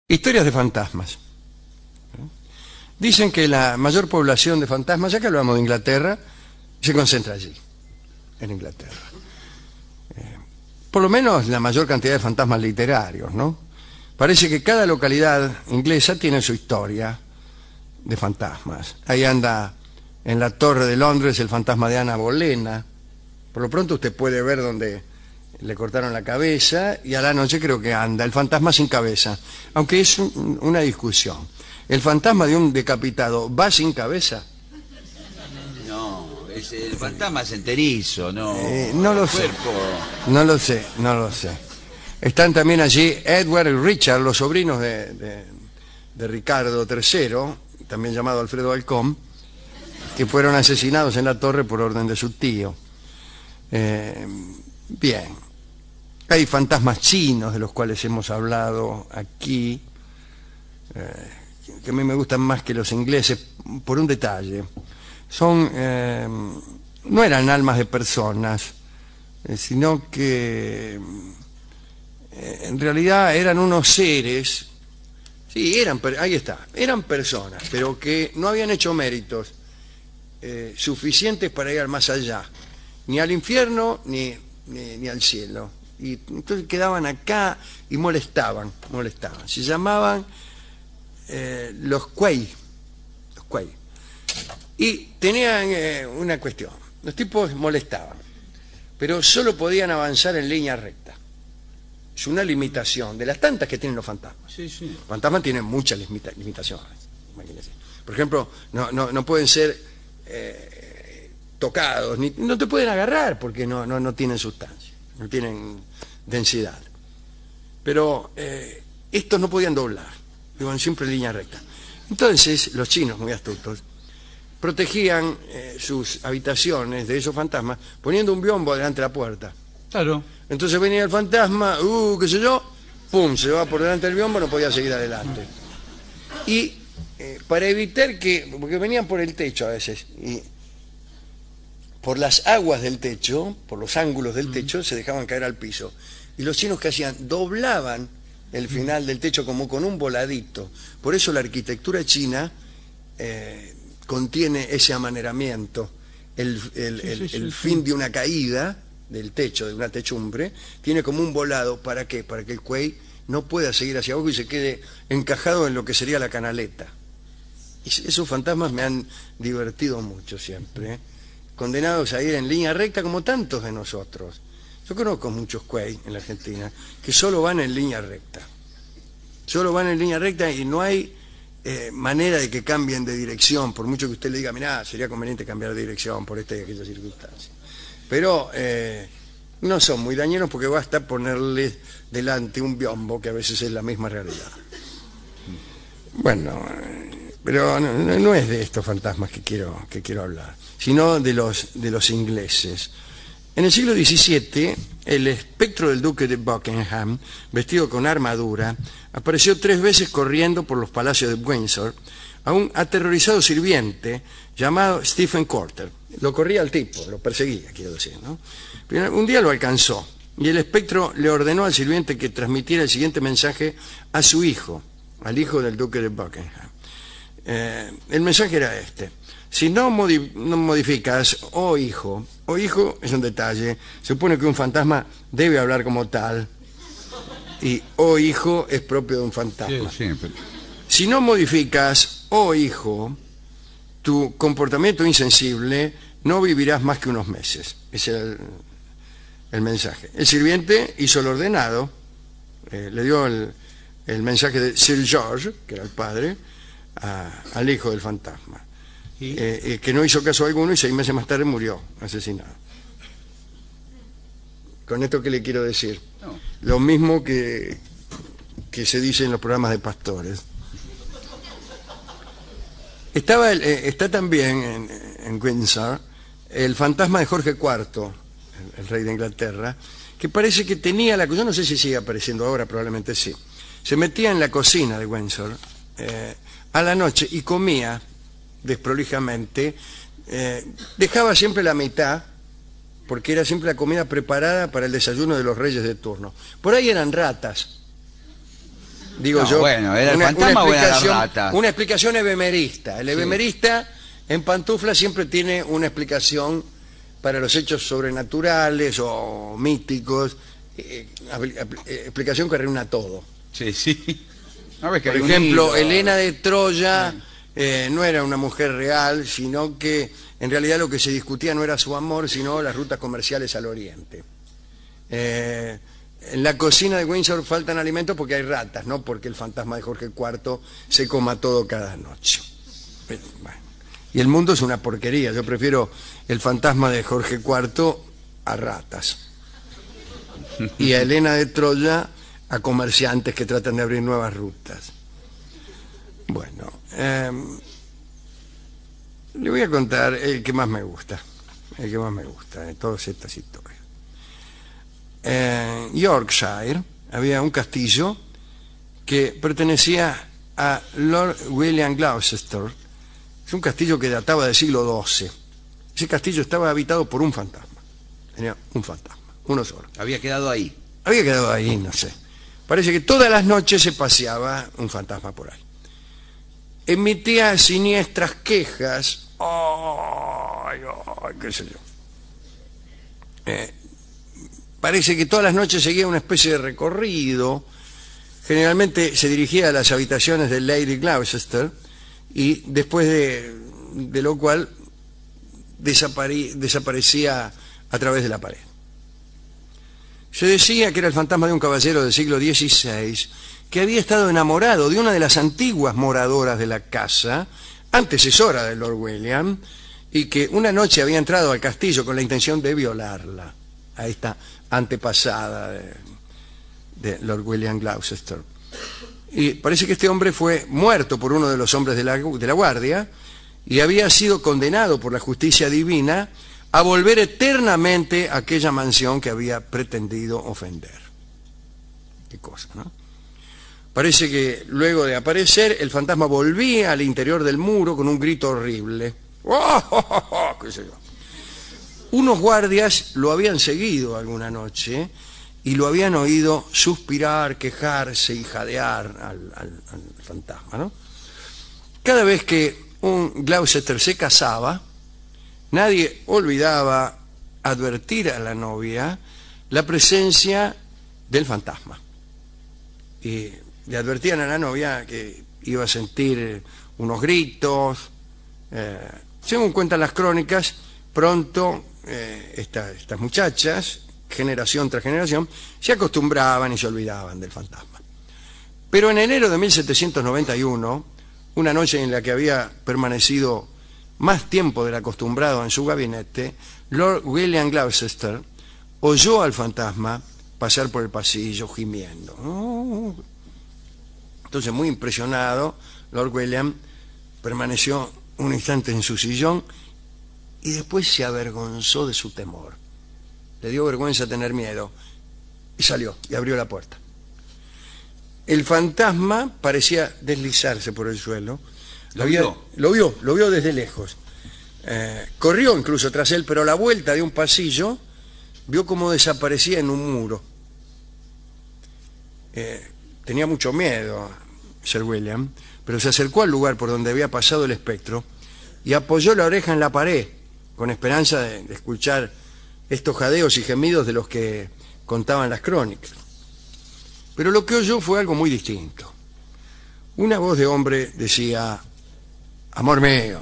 Historias de fantasmas. Dicen que la mayor población de fantasmas, ya que hablamos de Inglaterra, se concentra allí, en Inglaterra. Por lo menos la mayor cantidad de fantasmas literarios, ¿no? Parece que cada localidad inglesa tiene su historia de fantasmas. Ahí anda en la Torre de Londres el fantasma de Ana Bolena. Por lo pronto usted puede ver donde le cortaron la cabeza, y a la noche creo que anda el fantasma sin cabeza, aunque es una discusión. ¿El fantasma de un decapitado va sin cabeza? No, el fantasma es enterizo, no. No lo sé. No lo sé. Están también allí Edward y Richard, los sobrinos de Ricardo III, también llamado Alfredo Halcón, que fueron asesinados en la torre por orden de su tío. Bien. Hay fantasmas chinos de los cuales hemos hablado aquí, que a mí me gustan más que los ingleses por un detalle. No eran almas de personas, sino que en realidad eran unos seres, sí, ahí está, eran personas, pero que no habían hecho méritos suficientes para ir al más allá, ni al infierno ni al cielo. Y entonces quedaban acá y molestaban. Se llamaban los Quay. Y tenían una cuestión. Los tipos molestaban, pero solo podían avanzar en línea recta. Es una limitación de las tantas que tienen los fantasmas. Sí. Los fantasmas tienen muchas limitaciones. Imagínense. Por ejemplo, no pueden ser tocados, no te pueden agarrar porque no tienen sustancia, no tienen densidad. Pero estos no podían doblar, iban siempre en línea recta. Entonces los chinos, muy astutos, protegían sus habitaciones de esos fantasmas poniendo un biombo delante de la puerta. Claro. Entonces venía el fantasma, qué sé yo, pum, se va por delante del biombo, no podía seguir adelante. Y para evitar porque venían por el techo a veces, y por las aguas del techo, por los ángulos del techo, se dejaban caer al piso. Y los chinos, ¿qué hacían? Doblaban el final del techo como con un voladito. Por eso la arquitectura china contiene ese amaneramiento. El fin de una caída del techo, de una techumbre, tiene como un volado. ¿Para qué? Para que el cuey no pueda seguir hacia abajo y se quede encajado en lo que sería la canaleta. Y esos fantasmas me han divertido mucho siempre, condenados a ir en línea recta como tantos de nosotros. Yo conozco muchos cuey en la Argentina que solo van en línea recta. Solo van en línea recta y no hay manera de que cambien de dirección, por mucho que usted le diga, mirá, sería conveniente cambiar de dirección por esta y aquella circunstancia. Pero no son muy dañinos porque basta ponerle delante un biombo, que a veces es la misma realidad. Bueno, pero no es de estos fantasmas que quiero hablar, sino de los ingleses. En el siglo XVII, el espectro del duque de Buckingham, vestido con armadura, apareció 3 veces corriendo por los palacios de Windsor a un aterrorizado sirviente llamado Stephen Porter. Lo corría al tipo, lo perseguía, quiero decir, ¿no? Pero un día lo alcanzó y el espectro le ordenó al sirviente que transmitiera el siguiente mensaje a su hijo, al hijo del duque de Buckingham. El mensaje era este: si no modificas, hijo es un detalle, se supone que un fantasma debe hablar como tal, y hijo es propio de un fantasma. Si no modificas, hijo, tu comportamiento insensible, no vivirás más que unos meses. Ese era el mensaje. El sirviente hizo lo ordenado, le dio el mensaje de Sir George, que era el padre, al hijo del fantasma, que no hizo caso alguno y 6 meses más tarde murió asesinado. ¿Con esto qué le quiero decir? No. Lo mismo que se dice en los programas de pastores. Está también en Windsor el fantasma de Jorge IV, el rey de Inglaterra, que parece que tenía yo no sé si sigue apareciendo ahora, probablemente sí. Se metía en la cocina de Windsor a la noche y comía desprolijamente, dejaba siempre la mitad porque era siempre la comida preparada para el desayuno de los reyes de turno. Por ahí eran ratas, Digo No, yo. bueno, ¿era el fantasma o era la rata? Una explicación ebemerista. El ebemerista en pantufla siempre tiene una explicación para los hechos sobrenaturales o míticos, explicación que reúna todo. Sí, sí. ¿No ves que Por hay un ejemplo, hilo? Helena de Troya no era una mujer real, sino que en realidad lo que se discutía no era su amor, sino las rutas comerciales al oriente. En la cocina de Windsor faltan alimentos porque hay ratas, no porque el fantasma de Jorge IV se coma todo cada noche. Bueno. Y el mundo es una porquería. Yo prefiero el fantasma de Jorge IV a ratas. Y a Helena de Troya a comerciantes que tratan de abrir nuevas rutas. Bueno, le voy a contar el que más me gusta. El que más me gusta de todas estas historias. En Yorkshire había un castillo que pertenecía a Lord William Gloucester. Es un castillo que databa del siglo XII. Ese castillo estaba habitado por un fantasma. Tenía un fantasma, uno solo. Había quedado ahí. Había quedado ahí, no sé. Parece que todas las noches se paseaba un fantasma por ahí. Emitía siniestras quejas. ¡Ay, ay, qué sé yo! Parece que todas las noches seguía una especie de recorrido. Generalmente se dirigía a las habitaciones de Lady Gloucester y después de lo cual desaparecía a través de la pared. Se decía que era el fantasma de un caballero del siglo XVI que había estado enamorado de una de las antiguas moradoras de la casa, antecesora de Lord William, y que una noche había entrado al castillo con la intención de violarla, a esta antepasada de Lord William Gloucester. Y parece que este hombre fue muerto por uno de los hombres de la guardia y había sido condenado por la justicia divina a volver eternamente a aquella mansión que había pretendido ofender. Qué cosa, ¿no? Parece que luego de aparecer, el fantasma volvía al interior del muro con un grito horrible. ¡Oh! ¿Qué sé yo? Unos guardias lo habían seguido alguna noche y lo habían oído suspirar, quejarse y jadear al fantasma, ¿no? Cada vez que un Gloucester se casaba, nadie olvidaba advertir a la novia la presencia del fantasma. Y le advertían a la novia que iba a sentir unos gritos. Según cuentan las crónicas, pronto estas muchachas, generación tras generación, se acostumbraban y se olvidaban del fantasma. Pero en enero de 1791, una noche en la que había permanecido más tiempo del acostumbrado en su gabinete, Lord William Gloucester oyó al fantasma pasar por el pasillo gimiendo. Entonces, muy impresionado, Lord William permaneció un instante en su sillón y después se avergonzó de su temor. Le dio vergüenza tener miedo y salió y abrió la puerta. El fantasma parecía deslizarse por el suelo. Lo vio desde lejos. Corrió incluso tras él, pero a la vuelta de un pasillo vio cómo desaparecía en un muro. Tenía mucho miedo Sir William, pero se acercó al lugar por donde había pasado el espectro y apoyó la oreja en la pared con esperanza de escuchar estos jadeos y gemidos de los que contaban las crónicas. Pero lo que oyó fue algo muy distinto. Una voz de hombre decía: amor mío,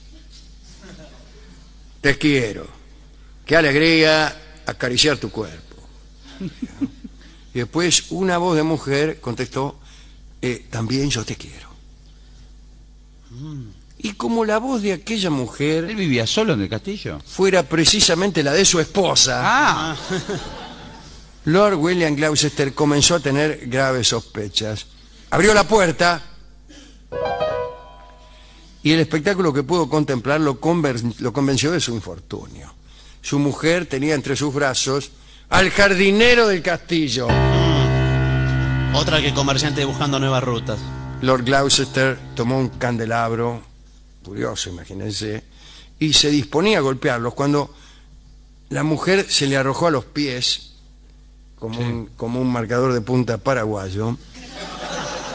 te quiero, qué alegría acariciar tu cuerpo. Y después una voz de mujer contestó: también yo te quiero. Y como la voz de aquella mujer... ¿Él vivía solo en el castillo? ...fuera precisamente la de su esposa... Lord William Gloucester comenzó a tener graves sospechas. Abrió la puerta y el espectáculo que pudo contemplar lo convenció de su infortunio. Su mujer tenía entre sus brazos al jardinero del castillo. Otra que comerciante buscando nuevas rutas. Lord Gloucester tomó un candelabro, curioso, imagínense, y se disponía a golpearlos cuando la mujer se le arrojó a los pies como un marcador de punta paraguayo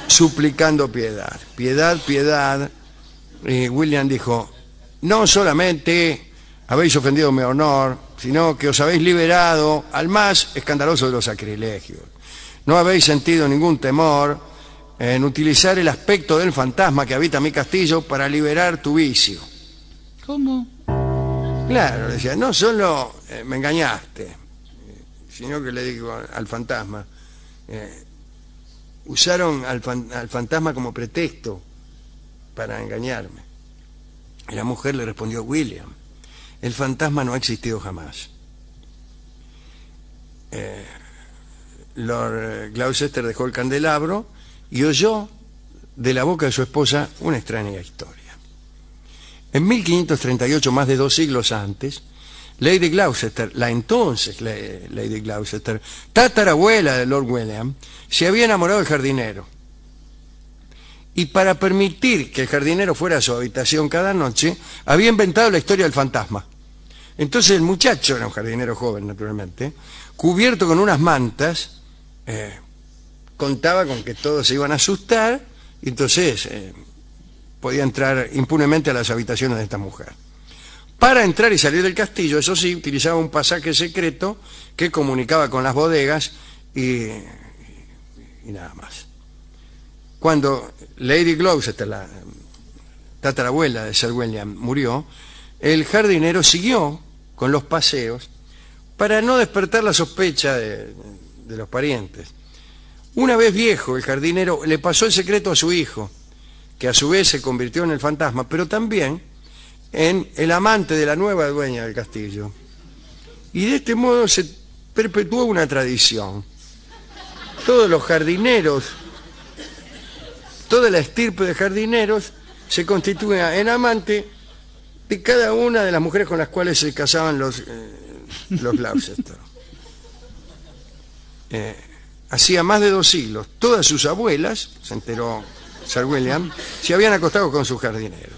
suplicando piedad. Piedad, piedad. William dijo, no solamente habéis ofendido mi honor, sino que os habéis liberado al más escandaloso de los sacrilegios. No habéis sentido ningún temor en utilizar el aspecto del fantasma que habita mi castillo para liberar tu vicio. ¿Cómo? Claro, decía, no solo me engañaste, sino que le digo al fantasma, usaron al fantasma como pretexto para engañarme. Y la mujer le respondió, William, el fantasma no ha existido jamás. Lord Gloucester dejó el candelabro y oyó de la boca de su esposa una extraña historia. En 1538, más de 2 siglos antes, Lady Gloucester, la entonces Lady Gloucester, tatarabuela de Lord William, se había enamorado del jardinero. Y para permitir que el jardinero fuera a su habitación cada noche, había inventado la historia del fantasma. Entonces el muchacho, era un jardinero joven naturalmente, cubierto con unas mantas, contaba con que todos se iban a asustar, y entonces podía entrar impunemente a las habitaciones de esta mujer. Para entrar y salir del castillo, eso sí, utilizaba un pasaje secreto que comunicaba con las bodegas y nada más. Cuando Lady Gloucester, la tatarabuela de Sir William, murió, el jardinero siguió con los paseos para no despertar la sospecha de los parientes. Una vez viejo, el jardinero le pasó el secreto a su hijo, que a su vez se convirtió en el fantasma, pero también en el amante de la nueva dueña del castillo. Y de este modo se perpetuó una tradición. Todos los jardineros, toda la estirpe de jardineros se constituía en amante de cada una de las mujeres con las cuales se casaban los Gloucester. Hacía más de 2 siglos, todas sus abuelas, se enteró Sir William, se habían acostado con sus jardineros.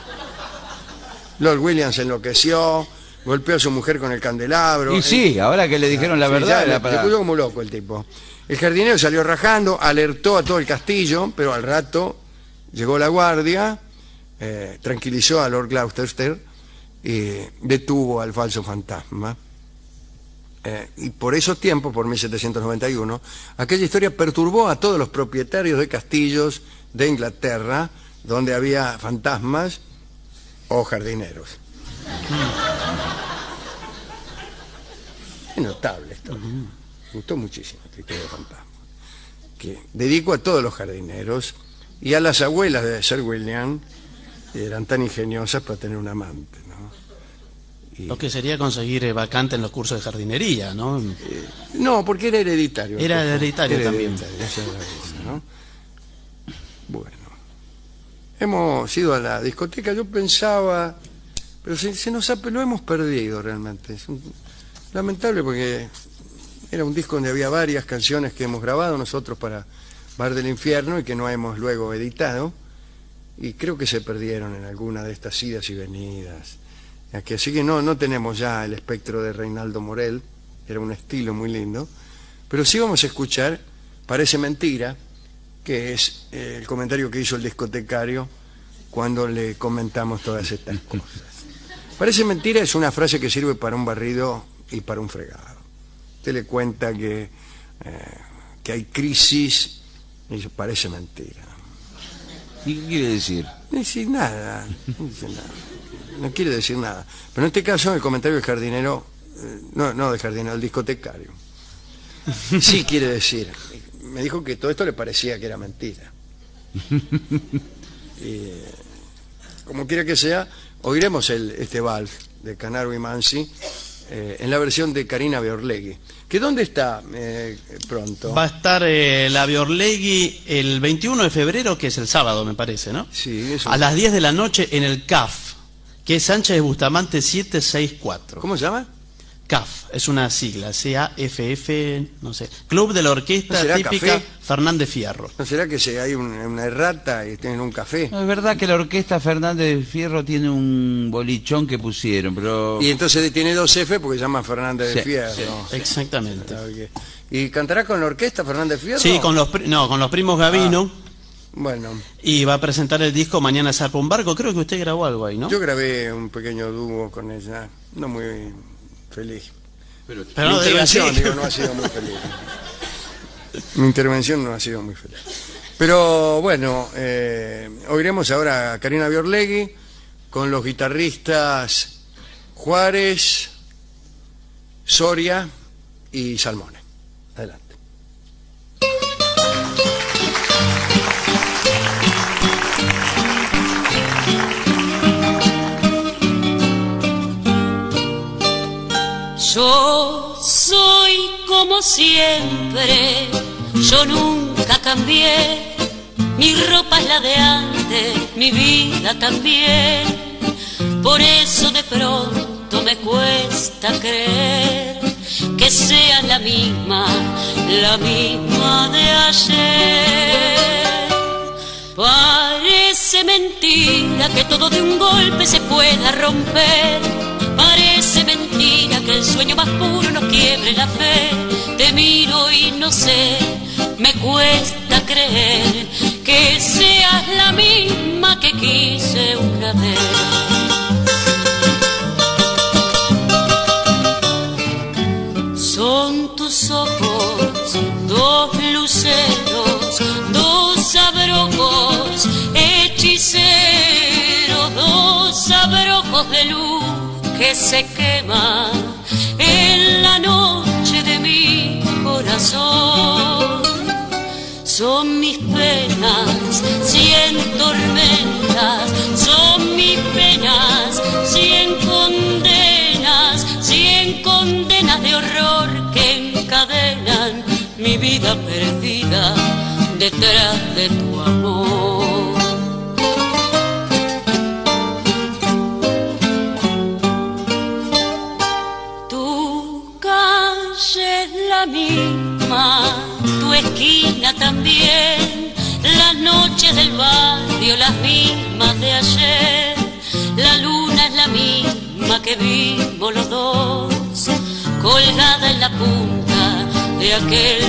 Lord William se enloqueció, golpeó a su mujer con el candelabro. Y sí, ahora que le dijeron la verdad... Le puso como loco el tipo. El jardinero salió rajando, alertó a todo el castillo, pero al rato llegó la guardia, tranquilizó a Lord Gloucester y detuvo al falso fantasma. Y por esos tiempos, por 1791, aquella historia perturbó a todos los propietarios de castillos de Inglaterra, donde había fantasmas o jardineros. Es notable esto. Me gustó muchísimo esta historia de fantasmas, que dedico a todos los jardineros y a las abuelas de Sir William, que eran tan ingeniosas para tener un amante, ¿no? Lo que sería conseguir vacante en los cursos de jardinería, ¿no? No, porque era hereditario. Era hereditario también. Esa era esa, ¿no? Bueno, hemos ido a la discoteca. Yo pensaba, pero lo hemos perdido realmente. Es lamentable porque era un disco donde había varias canciones que hemos grabado nosotros para Bar del Infierno y que no hemos luego editado, y creo que se perdieron en alguna de estas idas y venidas. Así que no tenemos ya el espectro de Reinaldo Morel, era un estilo muy lindo, pero sí vamos a escuchar Parece Mentira, que es el comentario que hizo el discotecario cuando le comentamos todas estas cosas. Parece mentira es una frase que sirve para un barrido y para un fregado. Usted le cuenta que hay crisis y dice, parece mentira. ¿Y qué quiere decir? No dice nada, no dice nada. No quiere decir nada. Pero en este caso el comentario del jardinero, no del jardinero, del discotecario, sí quiere decir. Me dijo que todo esto le parecía que era mentira. Y, como quiera que sea, oiremos este vals de Canaro y Mansi en la versión de Karina Beorlegui. ¿Que dónde está pronto? Va a estar la Beorlegui el 21 de febrero, que es el sábado, me parece, ¿no? Sí, eso. A las 10 de la noche en el CAF, que es Sánchez de Bustamante 764. ¿Cómo se llama? CAF, es una sigla, C-A-F-F, no sé. Club de la Orquesta ¿No será Típica café? Fernández Fierro. ¿No será que hay una errata y tienen un café? No, es verdad que la orquesta Fernández de Fierro tiene un bolichón que pusieron, pero... Y entonces tiene 2 F porque se llama Fernández de Sí, Fierro. sí. Exactamente. ¿Y cantará con la orquesta Fernández Fierro? Sí, con los primos Gavino. Bueno, Y va a presentar el disco Mañana zarpa un barco. Creo que usted grabó algo ahí, ¿no? yo grabé un pequeño dúo con ella, no muy feliz. Pero Pero Mi no diga así. intervención, digo, no ha sido muy feliz. Mi intervención no ha sido muy feliz. Pero bueno, oiremos ahora a Karina Biorlegui con los guitarristas Juárez, Soria y Salmone. Adelante. Yo soy como siempre, yo nunca cambié, mi ropa es la de antes, mi vida también, por eso de pronto me cuesta creer que seas la misma de ayer. Parece mentira que todo de un golpe se pueda romper. Parece mentira que el sueño más puro nos quiebre la fe. Te miro y no sé, me cuesta creer que seas la misma que quise una vez. Son tus ojos, dos luceros, dos abrojos hechiceros, dos abrojos de luz que se quema en la noche de mi corazón. Son mis penas, 100 tormentas, son mis penas, 100 condenas, 100 condenas de horror que encadenan mi vida perdida detrás de tu amor. La misma, tu esquina también, las noches del barrio las mismas de ayer, la luna es la misma que vimos los dos, colgada en la punta de aquel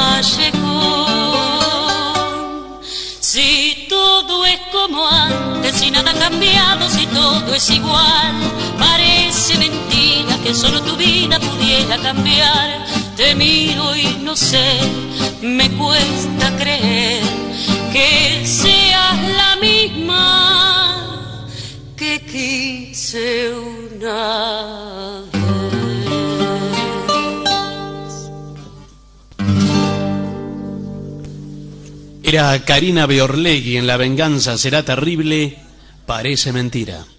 callejón. Si todo es como antes, si nada ha cambiado, si todo es igual, parece mentira que solo tu vida pudiera cambiar. Te miro y no sé, me cuesta creer que seas la misma que quise una vez. Era Karina Biorlegui en La venganza será terrible, parece mentira.